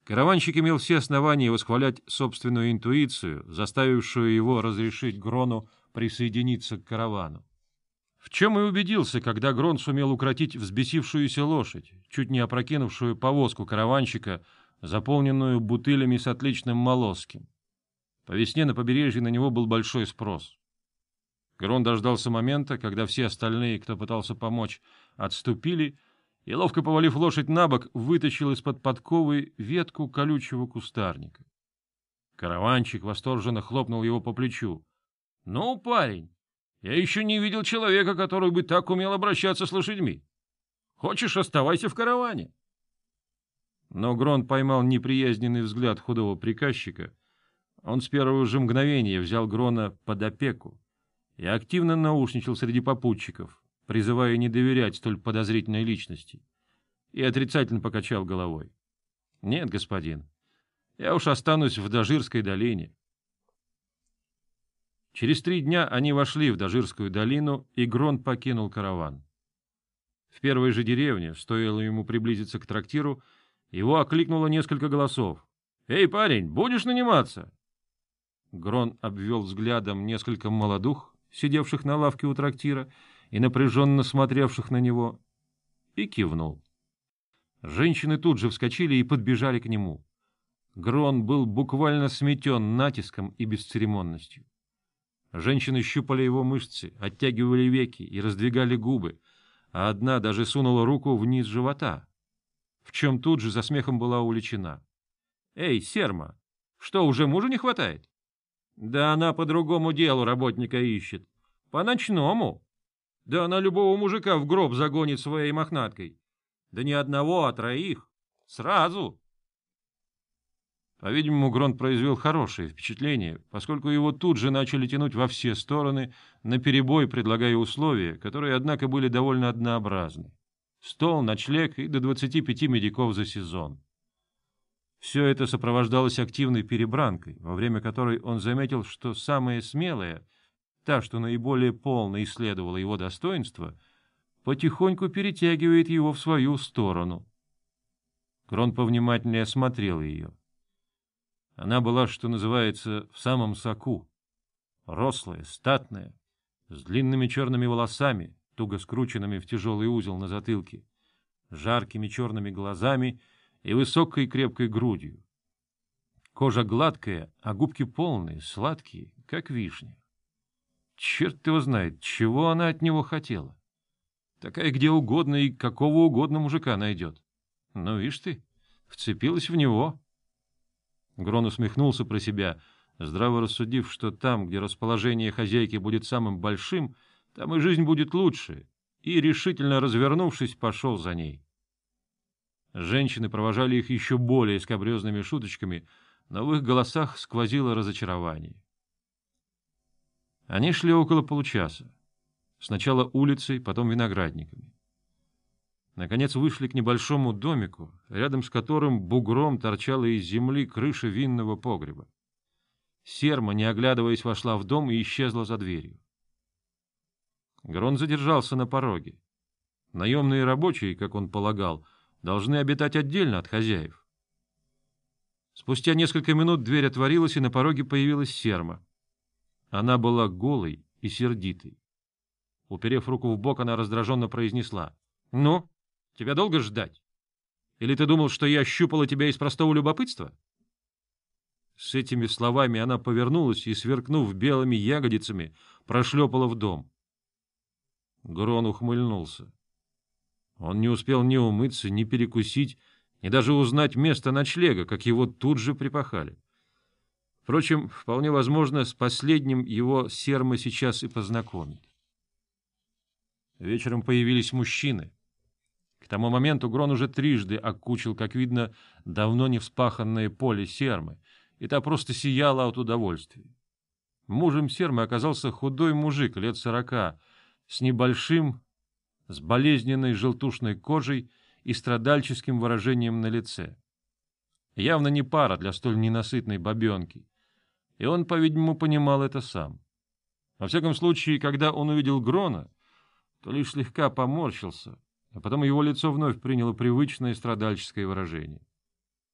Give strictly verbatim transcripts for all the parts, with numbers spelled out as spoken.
Караванщик имел все основания восхвалять собственную интуицию, заставившую его разрешить Грону присоединиться к каравану. В чем и убедился, когда Грон сумел укротить взбесившуюся лошадь, чуть не опрокинувшую повозку караванщика, заполненную бутылями с отличным молоским. По весне на побережье на него был большой спрос. Грон дождался момента, когда все остальные, кто пытался помочь, отступили, и, ловко повалив лошадь на бок, вытащил из-под подковы ветку колючего кустарника. Караванщик восторженно хлопнул его по плечу. — Ну, парень, я еще не видел человека, который бы так умел обращаться с лошадьми. Хочешь, оставайся в караване. Но Грон поймал неприязненный взгляд худого приказчика. Он с первого же мгновения взял Грона под опеку и активно наушничал среди попутчиков, призывая не доверять столь подозрительной личности, и отрицательно покачал головой. — Нет, господин, я уж останусь в Дажирской долине. Через три дня они вошли в Дажирскую долину, и Грон покинул караван. В первой же деревне, стоило ему приблизиться к трактиру, его окликнуло несколько голосов. — Эй, парень, будешь наниматься? Грон обвел взглядом несколько молодух, сидевших на лавке у трактира и напряженно смотревших на него, и кивнул. Женщины тут же вскочили и подбежали к нему. Грон был буквально сметен натиском и бесцеремонностью. Женщины щупали его мышцы, оттягивали веки и раздвигали губы, а одна даже сунула руку вниз живота, в чем тут же за смехом была уличена. — Эй, Серма, что, уже мужа не хватает? — Да она по другому делу работника ищет. — По ночному. Да она любого мужика в гроб загонит своей мохнаткой. Да не одного, а троих. Сразу. По-видимому, Грон произвел хорошее впечатление, поскольку его тут же начали тянуть во все стороны, наперебой предлагая условия, которые, однако, были довольно однообразны. Стол, ночлег и до двадцати пяти медиков за сезон. Все это сопровождалось активной перебранкой, во время которой он заметил, что самая смелая, та, что наиболее полно исследовала его достоинство, потихоньку перетягивает его в свою сторону. Грон повнимательнее осмотрел ее. Она была, что называется, в самом соку. Рослая, статная, с длинными черными волосами, туго скрученными в тяжелый узел на затылке, жаркими черными глазами и высокой крепкой грудью. Кожа гладкая, а губки полные, сладкие, как вишня. Черт его знает, чего она от него хотела. Такая где угодно и какого угодно мужика найдет. Ну, видишь ты, вцепилась в него. Грон усмехнулся про себя, здраво рассудив, что там, где расположение хозяйки будет самым большим, там и жизнь будет лучше, и, решительно развернувшись, пошел за ней. Женщины провожали их еще более скабрезными шуточками, но в их голосах сквозило разочарование. Они шли около получаса. Сначала улицей, потом виноградниками. Наконец вышли к небольшому домику, рядом с которым бугром торчала из земли крыша винного погреба. Серма, не оглядываясь, вошла в дом и исчезла за дверью. Грон задержался на пороге. Наемные рабочие, как он полагал, должны обитать отдельно от хозяев. Спустя несколько минут дверь отворилась, и на пороге появилась Серма. Она была голой и сердитой. Уперев руку в бок, она раздраженно произнесла: — Ну, тебя долго ждать? Или ты думал, что я щупала тебя из простого любопытства? С этими словами она повернулась и, сверкнув белыми ягодицами, прошлепала в дом. Грон ухмыльнулся. Он не успел ни умыться, ни перекусить, ни даже узнать место ночлега, как его тут же припахали. Впрочем, вполне возможно, с последним его Серма сейчас и познакомит. Вечером появились мужчины. К тому моменту Грон уже трижды окучил, как видно, давно не вспаханное поле Сермы, и та просто сияла от удовольствия. Мужем Сермы оказался худой мужик лет сорока, с небольшим, с болезненной желтушной кожей и страдальческим выражением на лице. Явно не пара для столь ненасытной бабенки, и он, по-видимому, понимал это сам. Во всяком случае, когда он увидел Грона, то лишь слегка поморщился, а потом его лицо вновь приняло привычное страдальческое выражение.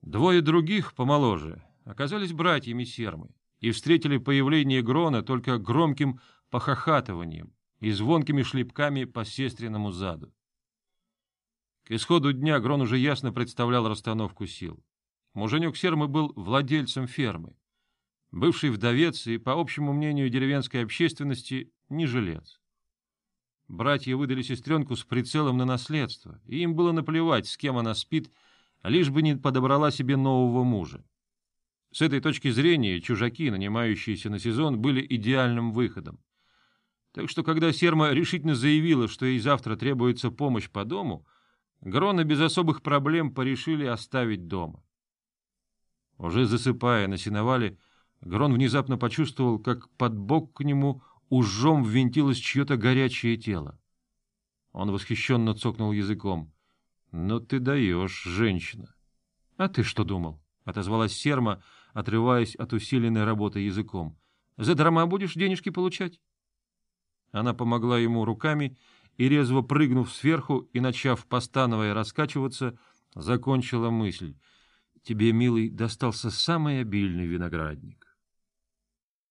Двое других, помоложе, оказались братьями Сермы и встретили появление Грона только громким похохатыванием и звонкими шлепками по сестриному заду. К исходу дня Грон уже ясно представлял расстановку сил. Муженек Сермы был владельцем фермы, бывший вдовец и, по общему мнению деревенской общественности, не жилец. Братья выдали сестренку с прицелом на наследство, и им было наплевать, с кем она спит, лишь бы не подобрала себе нового мужа. С этой точки зрения чужаки, нанимающиеся на сезон, были идеальным выходом. Так что, когда Серма решительно заявила, что ей завтра требуется помощь по дому, Грона без особых проблем порешили оставить дома. Уже засыпая на сеновале, Грон внезапно почувствовал, как под бок к нему ужом ввинтилось чье-то горячее тело. Он восхищенно цокнул языком. — Ну ты даешь, женщина! — А ты что думал? — отозвалась Серма, отрываясь от усиленной работы языком. — За дарма будешь денежки получать? Она помогла ему руками и, резво прыгнув сверху и начав, постановая, раскачиваться, закончила мысль. — Тебе, милый, достался самый обильный виноградник.